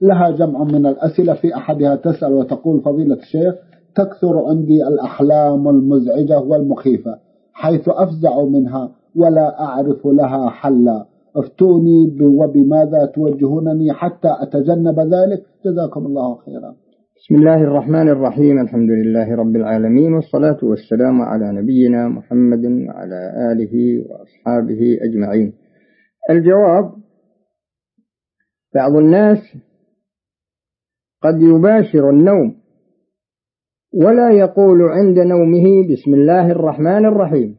لها جمع من الأسئلة. في أحدها تسأل وتقول: فضيلة الشيخ، تكثر عندي الأحلام المزعجة والمخيفة حيث أفزع منها ولا أعرف لها حلا، افتوني وبماذا توجهونني حتى أتجنب ذلك؟ جزاكم الله خيرا. بسم الله الرحمن الرحيم. الحمد لله رب العالمين، والصلاة والسلام على نبينا محمد وعلى آله وأصحابه أجمعين. الجواب: بعض الناس قد يباشر النوم ولا يقول عند نومه بسم الله الرحمن الرحيم،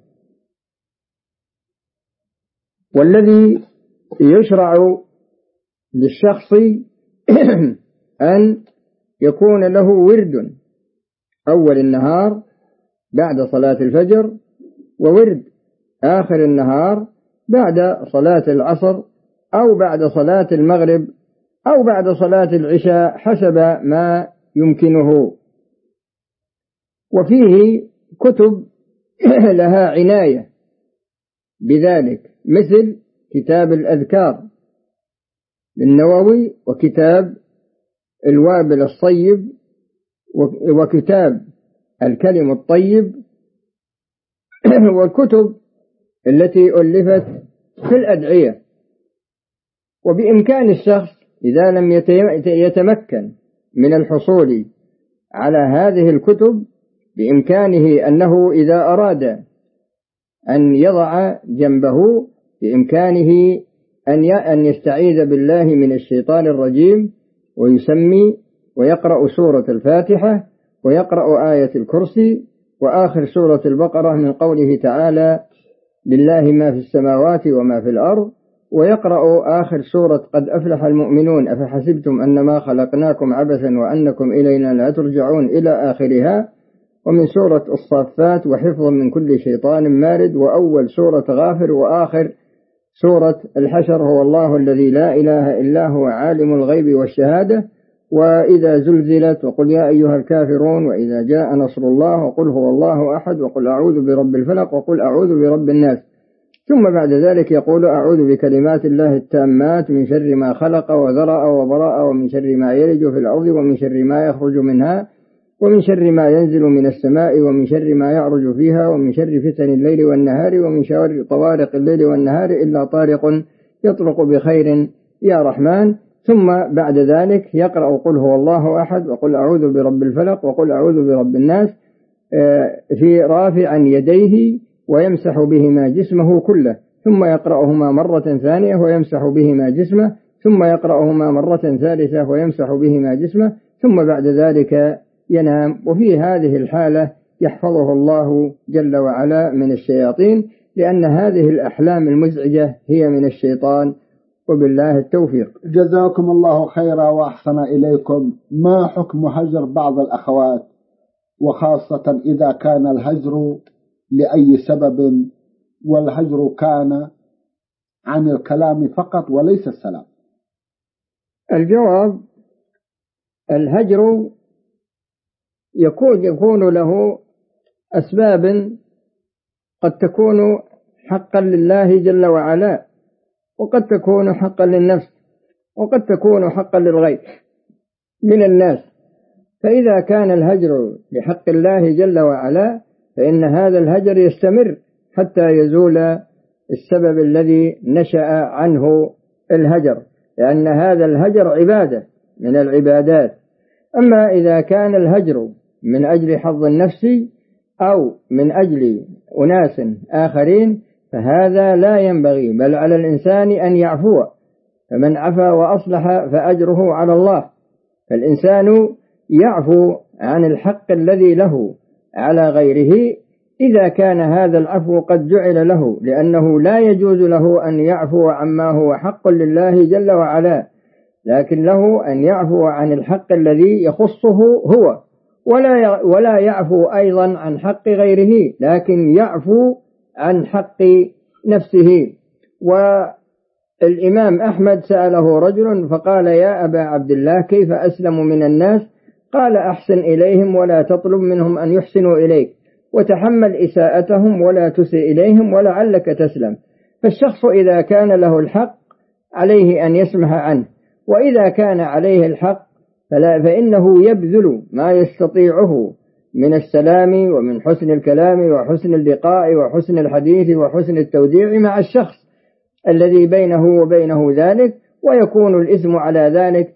والذي يشرع للشخص أن يكون له ورد أول النهار بعد صلاة الفجر، وورد آخر النهار بعد صلاة العصر، أو بعد صلاة المغرب، أو بعد صلاة العشاء، حسب ما يمكنه. وفيه كتب لها عناية بذلك، مثل كتاب الأذكار للنووي، وكتاب الوابل الصيب، وكتاب الكلم الطيب، والكتب التي ألفت في الأدعية. وبإمكان الشخص إذا لم يتمكن من الحصول على هذه الكتب، بإمكانه أنه إذا أراد أن يضع جنبه، بإمكانه أن يستعيذ بالله من الشيطان الرجيم، ويسمي ويقرأ سورة الفاتحة، ويقرأ آية الكرسي، وآخر سورة البقرة من قوله تعالى: لله ما في السماوات وما في الأرض، ويقرأ آخر سورة قد أفلح المؤمنون أفحسبتم أنما خلقناكم عبثا وأنكم إلينا لا ترجعون إلى آخرها، ومن سورة الصافات: وحفظا من كل شيطان مارد، وأول سورة غافر، وآخر سورة الحشر: هو الله الذي لا إله إلا هو عالم الغيب والشهادة، وإذا زلزلت، وقل يا أيها الكافرون، وإذا جاء نصر الله، وقل هو الله أحد، وقل أعوذ برب الفلق، وقل أعوذ برب الناس. ثم بعد ذلك يقول: أعوذ بكلمات الله التامات من شر ما خلق وذرأ وبرأ، ومن شر ما يلج في الأرض، ومن شر ما يخرج منها، ومن شر ما ينزل من السماء، ومن شر ما يعرج فيها، ومن شر فتن الليل والنهار، ومن شر طوارق الليل والنهار، إلا طارق يطرق بخير يا رحمن. ثم بعد ذلك يقرأ: قل هو الله أحد، وقل أعوذ برب الفلق، وقل أعوذ برب الناس، في رافعا يديه ويمسح بهما جسمه كله، ثم يقرأهما مرة ثانية ويمسح بهما جسمه، ثم يقرأهما مرة ثالثة ويمسح بهما جسمه، ثم بعد ذلك ينام. وفي هذه الحالة يحفظه الله جل وعلا من الشياطين، لأن هذه الأحلام المزعجة هي من الشيطان، وبالله التوفيق. جزاكم الله خيرا وأحسن إليكم. ما حكم هجر بعض الأخوات، وخاصة إذا كان الهجر لأي سبب، والهجر كان عن الكلام فقط وليس السلام؟ الجواب: الهجر يكون له أسباب قد تكون حقا لله جل وعلا، وقد تكون حقا للنفس، وقد تكون حقا للغير من الناس. فإذا كان الهجر لحق الله جل وعلا، فإن هذا الهجر يستمر حتى يزول السبب الذي نشأ عنه الهجر، لأن هذا الهجر عبادة من العبادات. أما إذا كان الهجر من أجل حظ النفس أو من أجل أناس آخرين، فهذا لا ينبغي، بل على الإنسان أن يعفو، فمن عفا وأصلح فأجره على الله. فالإنسان يعفو عن الحق الذي له على غيره إذا كان هذا العفو قد جعل له، لأنه لا يجوز له أن يعفو عما هو حق لله جل وعلا، لكن له أن يعفو عن الحق الذي يخصه هو، ولا يعفو أيضا عن حق غيره، لكن يعفو عن حق نفسه. والإمام أحمد سأله رجل فقال: يا أبا عبد الله، كيف أسلم من الناس؟ قال: أحسن إليهم ولا تطلب منهم أن يحسنوا إليك، وتحمل إساءتهم ولا تسئ إليهم، ولعلك تسلم. فالشخص إذا كان له الحق عليه أن يسمح عنه، وإذا كان عليه الحق فإنه يبذل ما يستطيعه من السلام ومن حسن الكلام وحسن اللقاء وحسن الحديث وحسن التوديع مع الشخص الذي بينه وبينه ذلك، ويكون الإثم على ذلك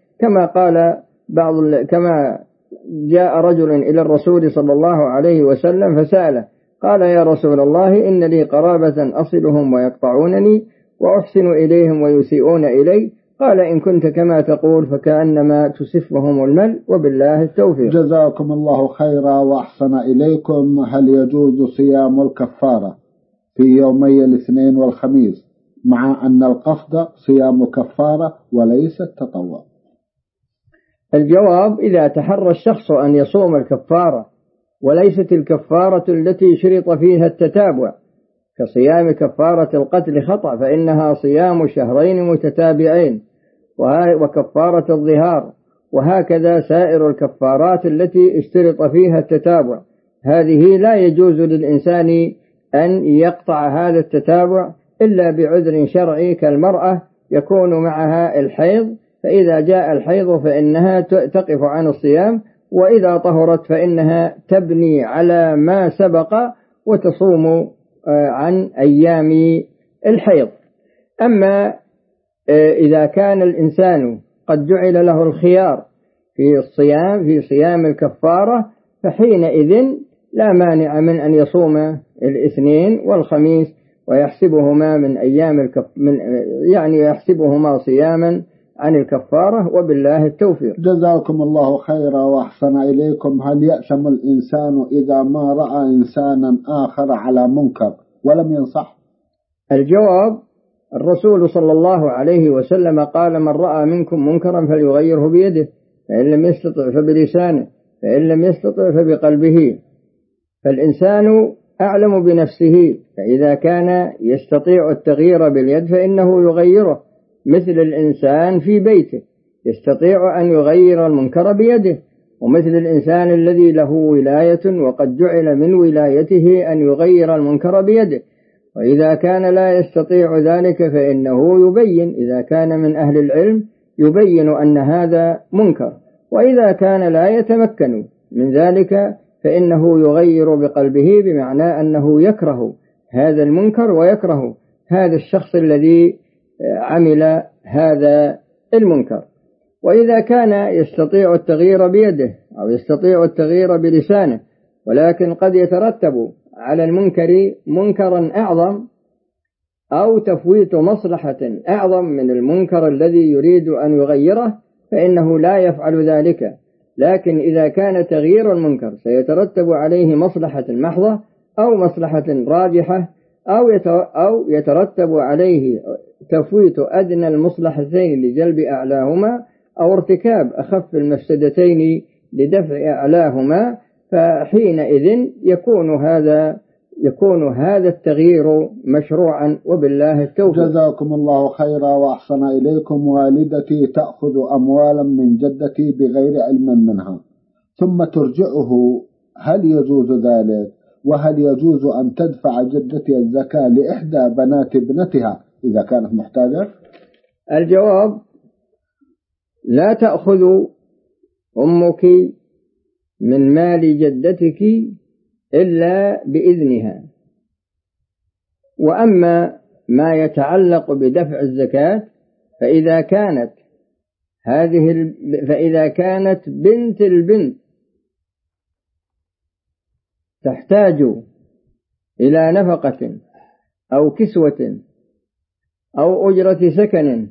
كما جاء رجل إلى الرسول صلى الله عليه وسلم فسأله قال: يا رسول الله، إن لي قرابة أصلهم ويقطعونني وأحسن إليهم ويسيئون إلي. قال: إن كنت كما تقول فكأنما تسفهم المل، وبالله التوفيق. جزاكم الله خيرا وأحسن إليكم. هل يجوز صيام الكفارة في يومي الاثنين والخميس مع أن القصد صيام كفارة وليس التطوع؟ الجواب: إذا تحرى الشخص أن يصوم الكفارة وليست الكفارة التي شرط فيها التتابع كصيام كفارة القتل خطأ، فإنها صيام شهرين متتابعين، وكفارة الظهار، وهكذا سائر الكفارات التي اشترط فيها التتابع. هذه لا يجوز للإنسان أن يقطع هذا التتابع إلا بعذر شرعي، كالمرأة يكون معها الحيض، فإذا جاء الحيض فإنها تقف عن الصيام، وإذا طهرت فإنها تبني على ما سبق وتصوم عن أيام الحيض. أما إذا كان الإنسان قد جعل له الخيار في صيام الكفارة، فحينئذ لا مانع من أن يصوم الاثنين والخميس ويحسبهما يحسبهما صياما عن الكفارة، وبالله التوفيق. جزاكم الله خيرا وأحسن إليكم. هل يأثم الإنسان إذا ما رأى إنسانا آخر على منكر ولم ينصح؟ الجواب: الرسول صلى الله عليه وسلم قال: من رأى منكم منكرا فليغيره بيده، فإن لم يستطع فبلسانه، فإن لم يستطع فبقلبه. فالإنسان أعلم بنفسه، فإذا كان يستطيع التغيير باليد فإنه يغيره، مثل الإنسان في بيته يستطيع أن يغير المنكر بيده، ومثل الإنسان الذي له ولاية وقد جعل من ولايته أن يغير المنكر بيده. وإذا كان لا يستطيع ذلك فإنه يبين، إذا كان من أهل العلم يبين أن هذا منكر، وإذا كان لا يتمكن من ذلك فإنه يغير بقلبه، بمعنى أنه يكره هذا المنكر ويكره هذا الشخص الذي عمل هذا المنكر. وإذا كان يستطيع التغيير بيده أو يستطيع التغيير بلسانه، ولكن قد يترتب على المنكر منكرا أعظم أو تفويت مصلحة أعظم من المنكر الذي يريد أن يغيره، فإنه لا يفعل ذلك. لكن إذا كان تغيير المنكر سيترتب عليه مصلحة محضة أو مصلحة راجحة أو يترتب عليه تفويت أدنى المصلحتين لجلب أعلاهما، أو ارتكاب أخف المفسدتين لدفع أعلاهما، فحينئذ يكون هذا التغيير مشروعا، وبالله التوفيق. جزاكم الله خيرا وأحسن إليكم. والدتي تأخذ أموالا من جدتي بغير علم منها ثم ترجعه، هل يجوز ذلك؟ وهل يجوز أن تدفع جدتي الزكاة لإحدى بنات ابنتها إذا كانت محتاجة؟ الجواب: لا تأخذ أمك من مال جدتك إلا بإذنها. وأما ما يتعلق بدفع الزكاة فإذا كانت بنت البنت تحتاج إلى نفقة أو كسوة أو أجرة سكن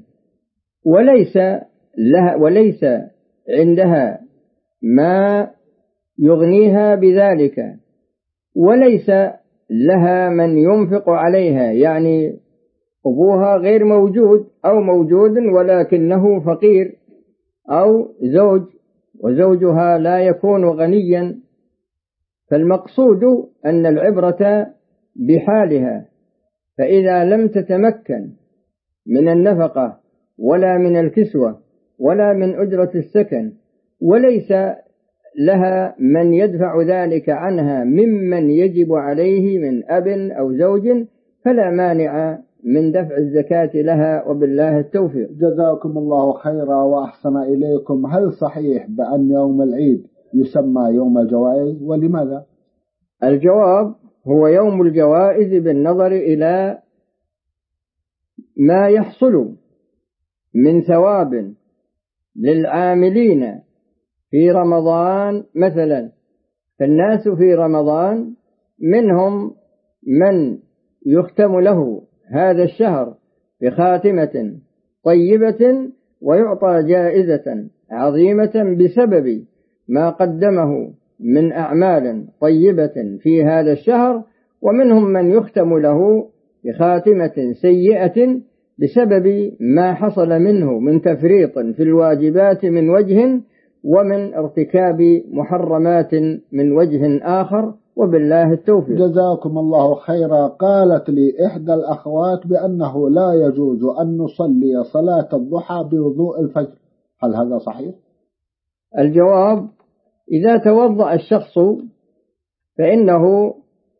وليس عندها ما يغنيها بذلك، وليس لها من ينفق عليها، يعني أبوها غير موجود أو موجود ولكنه فقير، أو زوج وزوجها لا يكون غنيا، فالمقصود أن العبرة بحالها. فإذا لم تتمكن من النفقة ولا من الكسوة ولا من أجرة السكن، وليس لها من يدفع ذلك عنها ممن يجب عليه من أب أو زوج، فلا مانع من دفع الزكاة لها، وبالله التوفيق. جزاكم الله خيرا وأحسن إليكم. هل صحيح بأن يوم العيد يسمى يوم الجوائز، ولماذا؟ الجواب هو يوم الجوائز بالنظر إلى ما يحصل من ثواب للعاملين في رمضان. مثلا فالناس في رمضان منهم من يختم له هذا الشهر بخاتمة طيبة ويعطى جائزة عظيمة بسبب ما قدمه من أعمال طيبة في هذا الشهر، ومنهم من يختم له بخاتمة سيئة بسبب ما حصل منه من تفريط في الواجبات من وجه، ومن ارتكاب محرمات من وجه آخر، وبالله التوفيق. جزاكم الله خيرا. قالت لي إحدى الأخوات بأنه لا يجوز أن نصلي صلاة الضحى بوضوء الفجر، هل هذا صحيح؟ الجواب: إذا توضأ الشخص فإنه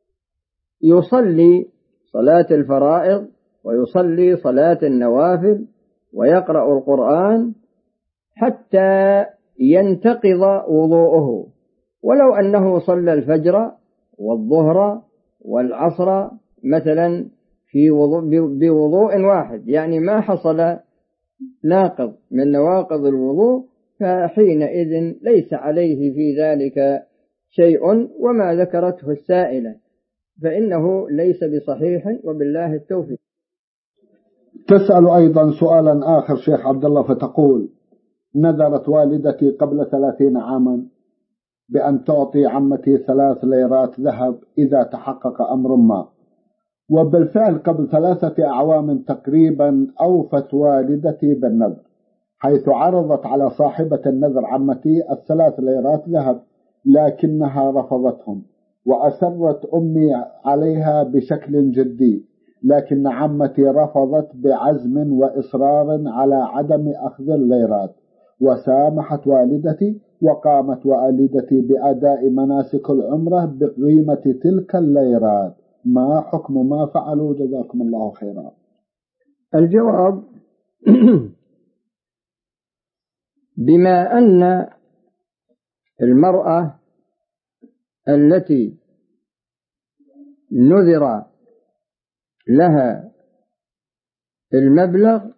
يصلي صلاة الفرائض ويصلي صلاة النوافل ويقرأ القرآن حتى ينتقض وضوءه، ولو أنه صلى الفجر والظهر والعصر مثلا بوضوء واحد، يعني ما حصل ناقض من نواقض الوضوء، فحينئذ ليس عليه في ذلك شيء. وما ذكرته السائلة فإنه ليس بصحيح، وبالله التوفيق. تسأل أيضا سؤالا آخر شيخ عبد الله، فتقول: نذرت والدتي قبل 30 عاما بأن تعطي عمتي 3 ليرات ذهب إذا تحقق أمر ما، وبالفعل قبل 3 أعوام تقريبا أوفت والدتي بالنذر، حيث عرضت على صاحبة النذر عمتي 3 ليرات ذهب، لكنها رفضتهم، وأسرت أمي عليها بشكل جدي، لكن عمتي رفضت بعزم وإصرار على عدم أخذ الليرات، وسامحت والدتي، وقامت والدتي بأداء مناسك العمرة بقيمة تلك الليرات. ما حكم ما فعلوا؟ جزاكم الله خيرا. الجواب: بما أن المرأة التي نذر لها المبلغ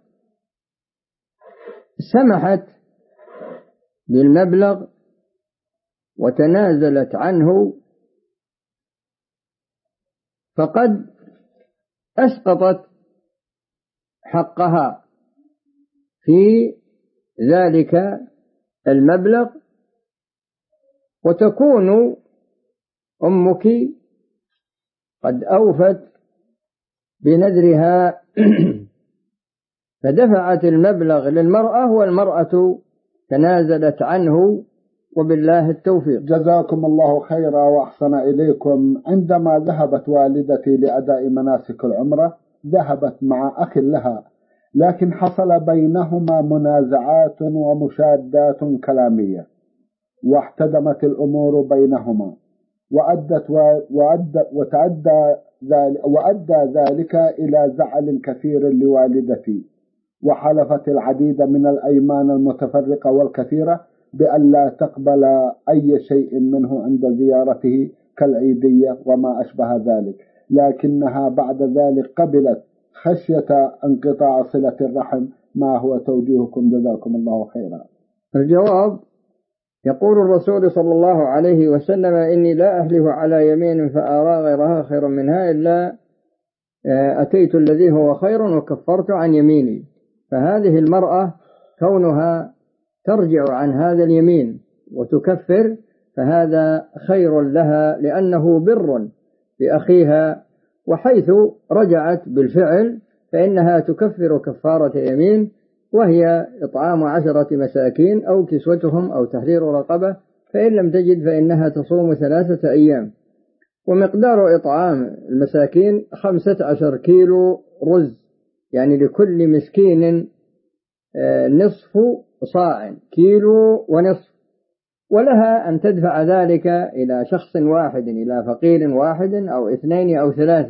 سمحت بالمبلغ وتنازلت عنه، فقد أسقطت حقها في ذلك المبلغ، وتكون أمك قد أوفت بنذرها فدفعت المبلغ للمرأة والمرأة تنازلت عنه، وبالله التوفيق. جزاكم الله خيرا وأحسن إليكم. عندما ذهبت والدتي لأداء مناسك العمرة ذهبت مع أخ لها، لكن حصل بينهما منازعات ومشادات كلامية، واحتدمت الأمور بينهما، وأدى ذلك إلى زعل كثير لوالدتي، وحلفت العديد من الأيمان المتفرقة والكثيرة بأن لا تقبل أي شيء منه عند زيارته كالعيدية وما أشبه ذلك، لكنها بعد ذلك قبلت خشية انقطاع صلة الرحم. ما هو توجيهكم؟ جزاكم الله خيرا. الجواب: يقول الرسول صلى الله عليه وسلم: إني لا أحلف على يمين فأرى غيرها خيرا منها إلا أتيت الذي هو خير وكفرت عن يميني. فهذه المرأة كونها ترجع عن هذا اليمين وتكفر فهذا خير لها، لأنه بر بأخيها، وحيث رجعت بالفعل فإنها تكفر كفارة يمين، وهي إطعام 10 مساكين أو كسوتهم أو تحرير رقبة، فإن لم تجد فإنها تصوم 3 أيام. ومقدار إطعام المساكين 15 كيلو رز، يعني لكل مسكين نصف صاع، كيلو ونصف، ولها أن تدفع ذلك إلى شخص واحد، إلى فقير واحد أو 2 أو 3،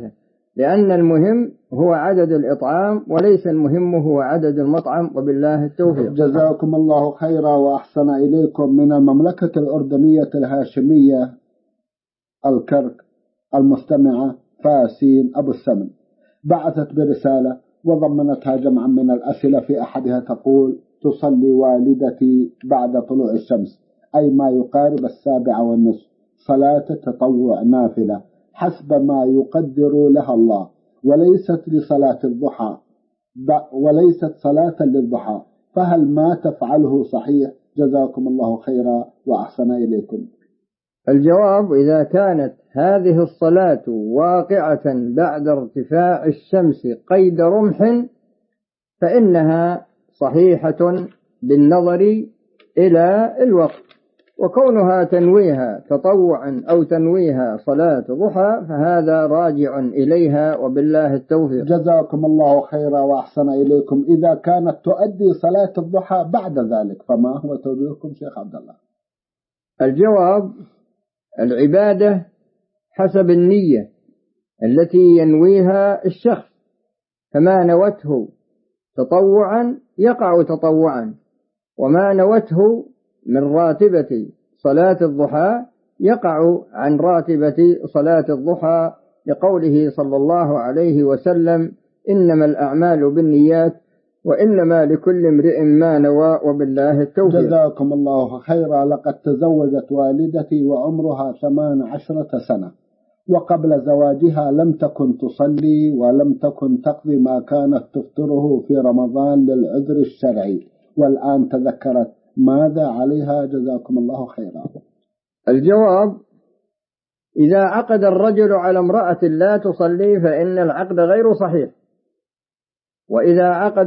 لأن المهم هو عدد الإطعام وليس المهم هو عدد المطعم، وبالله التوفيق. جزاكم الله خيرا وأحسن إليكم. من المملكة الأردنية الهاشمية الكرك المستمعة فاسين أبو السمن بعثت برسالة وضمنتها جمعا من الأسئلة. في أحدها تقول: تصلي والدتي بعد طلوع الشمس، أي ما يقارب 7:30، صلاة تطوع نافلة حسب ما يقدر لها الله، وليست لصلاة الضحى، وليست صلاة للضحى، فهل ما تفعله صحيح؟ جزاكم الله خيرا وأحسن إليكم. الجواب: إذا كانت هذه الصلاة واقعة بعد ارتفاع الشمس قيد رمح فإنها صحيحة بالنظر إلى الوقت، وكونها تنويها تطوعا أو تنويها صلاة ضحى فهذا راجع إليها، وبالله التوفيق. جزاكم الله خيرا وأحسن إليكم. إذا كانت تؤدي صلاة الضحى بعد ذلك فما هو توجيهكم شيخ عبد الله؟ الجواب: العبادة حسب النية التي ينويها الشخص، فما نوته تطوعا يقع تطوعا، وما نوته من راتبة صلاة الضحى يقع عن راتبة صلاة الضحى، لقوله صلى الله عليه وسلم: إنما الأعمال بالنيات وإنما لكل امرئ ما نوى، وبالله التوفيق. جزاكم الله خيرا. لقد تزوجت والدتي وعمرها 18 سنة، وقبل زواجها لم تكن تصلي ولم تكن تقضي ما كانت تفطره في رمضان للعذر الشرعي، والآن تذكرت، ماذا عليها؟ جزاكم الله خيرا. الجواب: إذا عقد الرجل على امرأة لا تصلي فإن العقد غير صحيح، وإذا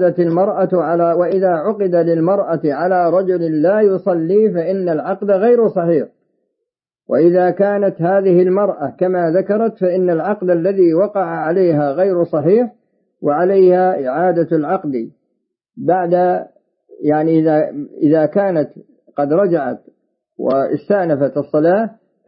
عقد للمرأة على رجل لا يصلي فإن العقد غير صحيح، وإذا كانت هذه المرأة كما ذكرت فإن العقد الذي وقع عليها غير صحيح، وعليها إعادة العقد بعد، يعني إذا كانت قد رجعت واستأنفت الصلاة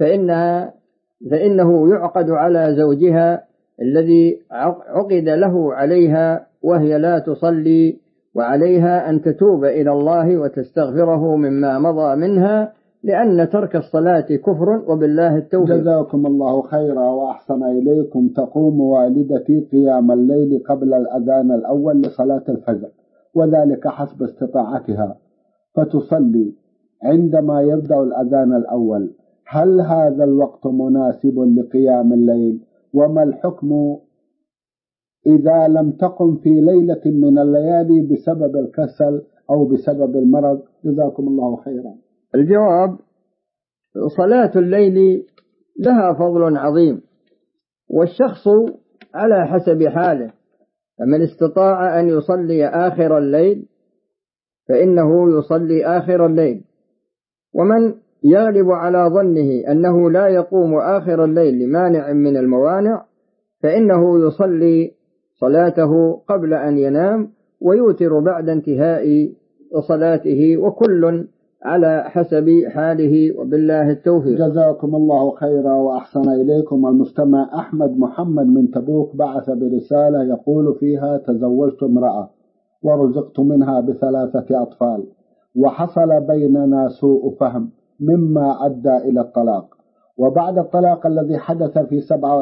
فإنه يعقد على زوجها الذي عقد له عليها وهي لا تصلي، وعليها أن تتوب إلى الله وتستغفره مما مضى منها، لأن ترك الصلاة كفر، وبالله التوفيق. جزاكم الله خيرا وأحسن إليكم. تقوم والدتي قيام الليل قبل الأذان الأول لصلاة الفجر، وذلك حسب استطاعتها، فتصلي عندما يبدأ الأذان الأول. هل هذا الوقت مناسب لقيام الليل؟ وما الحكم إذا لم تقم في ليلة من الليالي بسبب الكسل أو بسبب المرض؟ جزاكم الله خيرا. الجواب: صلاة الليل لها فضل عظيم، والشخص على حسب حاله، فمن استطاع أن يصلي آخر الليل فإنه يصلي آخر الليل، ومن يغلب على ظنه أنه لا يقوم آخر الليل لمانع من الموانع فإنه يصلي صلاته قبل أن ينام ويوتر بعد انتهاء صلاته، وكل على حسب حاله، وبالله التوفيق. جزاكم الله خيرا وأحسن إليكم. المستمع أحمد محمد من تبوك بعث برسالة يقول فيها: تزوجت امرأة ورزقت منها ب3 أطفال، وحصل بيننا سوء فهم مما أدى إلى الطلاق، وبعد الطلاق الذي حدث في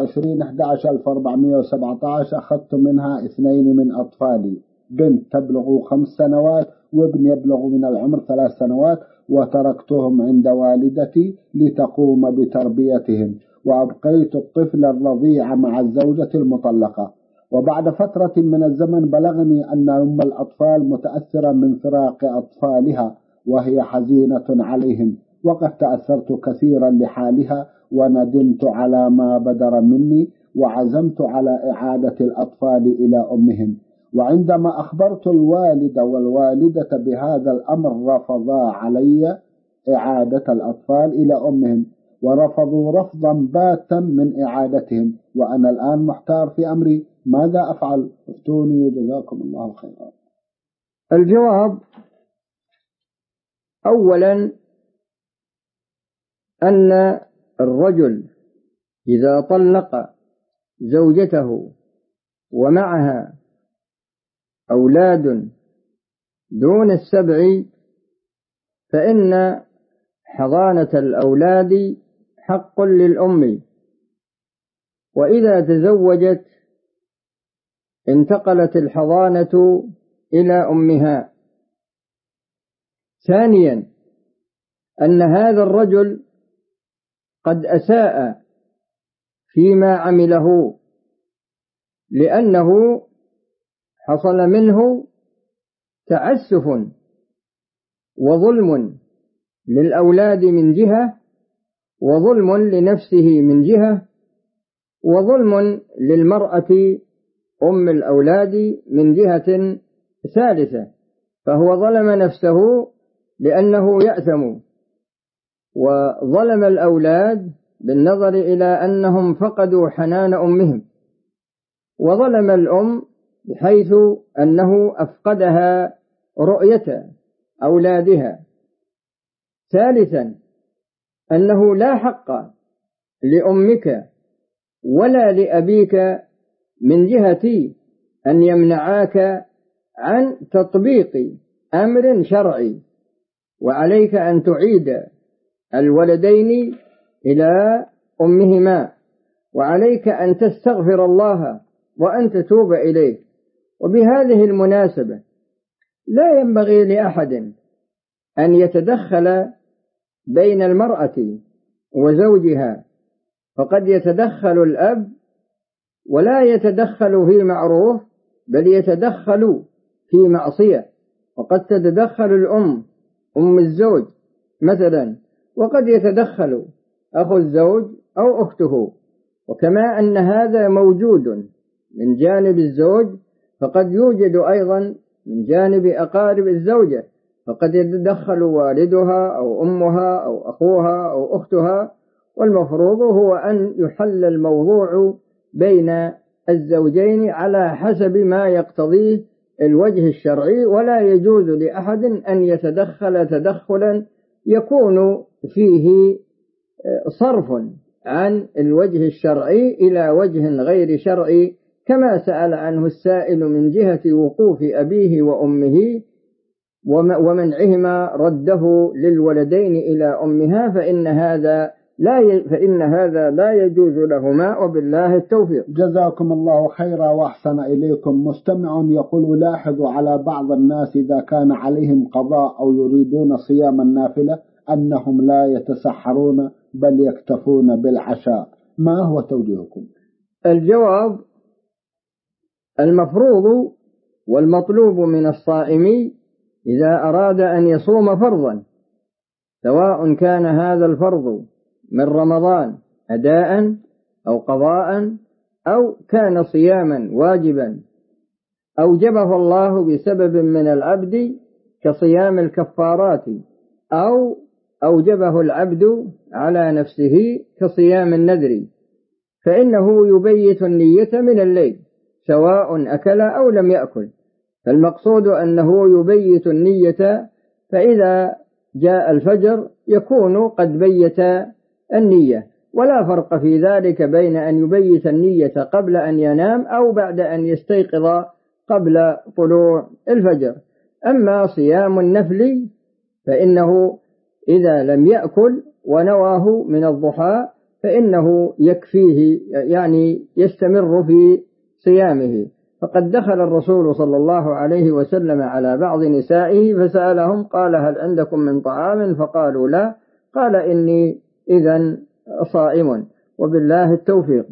27/11/1417 أخذت منها 2 من أطفالي، بنت تبلغ 5 سنوات وابن يبلغ من العمر 3 سنوات، وتركتهم عند والدتي لتقوم بتربيتهم، وأبقيت الطفل الرضيع مع الزوجة المطلقة. وبعد فترة من الزمن بلغني أن أم الأطفال متأثرة من فراق أطفالها وهي حزينة عليهم، وقد تأثرت كثيرا لحالها وندمت على ما بدر مني، وعزمت على إعادة الأطفال إلى أمهم. وعندما أخبرت الوالد والوالدة بهذا الأمر رفضا علي إعادة الأطفال إلى أمهم، ورفضوا رفضا باتا من إعادتهم، وأنا الآن محتار في أمري، ماذا أفعل؟ افتوني جزاكم الله خيرا. الجواب: أولا أن الرجل إذا طلق زوجته ومعها أولاد دون السبع فإن حضانة الأولاد حق للأم، وإذا تزوجت انتقلت الحضانة إلى أمها. ثانيا أن هذا الرجل قد أساء فيما عمله، لأنه حصل منه تعسف وظلم للأولاد من جهة، وظلم لنفسه من جهة، وظلم للمرأة أم الأولاد من جهة ثالثة، فهو ظلم نفسه لأنه يأثم، وظلم الأولاد بالنظر إلى أنهم فقدوا حنان أمهم، وظلم الأم بحيث أنه أفقدها رؤية أولادها. ثالثا أنه لا حق لأمك ولا لأبيك من جهة أن يمنعاك عن تطبيق أمر شرعي، وعليك أن تعيد الولدين إلى أمهما، وعليك أن تستغفر الله وأن تتوب إليه. وبهذه المناسبة لا ينبغي لأحد أن يتدخل بين المرأة وزوجها، فقد يتدخل الأب ولا يتدخل في معروف بل يتدخل في معصية، وقد تتدخل الأم أم الزوج مثلا، وقد يتدخل أخو الزوج أو أخته. وكما أن هذا موجود من جانب الزوج فقد يوجد أيضا من جانب أقارب الزوجة، فقد يتدخل والدها أو أمها أو أخوها أو أختها، والمفروض هو أن يحل الموضوع بين الزوجين على حسب ما يقتضيه الوجه الشرعي، ولا يجوز لأحد أن يتدخل تدخلا يكون فيه صرف عن الوجه الشرعي إلى وجه غير شرعي، كما سأل عنه السائل من جهة وقوف أبيه وأمه ومنعهما رده للولدين إلى أمها، فإن هذا لا يجوز لهما، وبالله التوفيق. جزاكم الله خيرا وأحسن إليكم. مستمع يقول: لاحظوا على بعض الناس إذا كان عليهم قضاء أو يريدون صيام النافلة أنهم لا يتسحرون بل يكتفون بالعشاء، ما هو توجيهكم؟ الجواب: المفروض والمطلوب من الصائم إذا أراد أن يصوم فرضا، سواء كان هذا الفرض من رمضان أداء أو قضاء، أو كان صياما واجبا أوجبه الله بسبب من العبد كصيام الكفارات، أو أوجبه العبد على نفسه كصيام النذر، فإنه يبيت النية من الليل سواء أكل أو لم يأكل. فالمقصود أنه يبيت النية، فإذا جاء الفجر يكون قد بيت النية، ولا فرق في ذلك بين أن يبيت النية قبل أن ينام أو بعد أن يستيقظ قبل طلوع الفجر. أما صيام النفل فإنه إذا لم يأكل ونواه من الضحى فإنه يكفيه، يعني يستمر في صيامه. فقد دخل الرسول صلى الله عليه وسلم على بعض نسائه فسألهم قال: هل عندكم من طعام؟ فقالوا لا، قال: إني إذن صائم، وبالله التوفيق.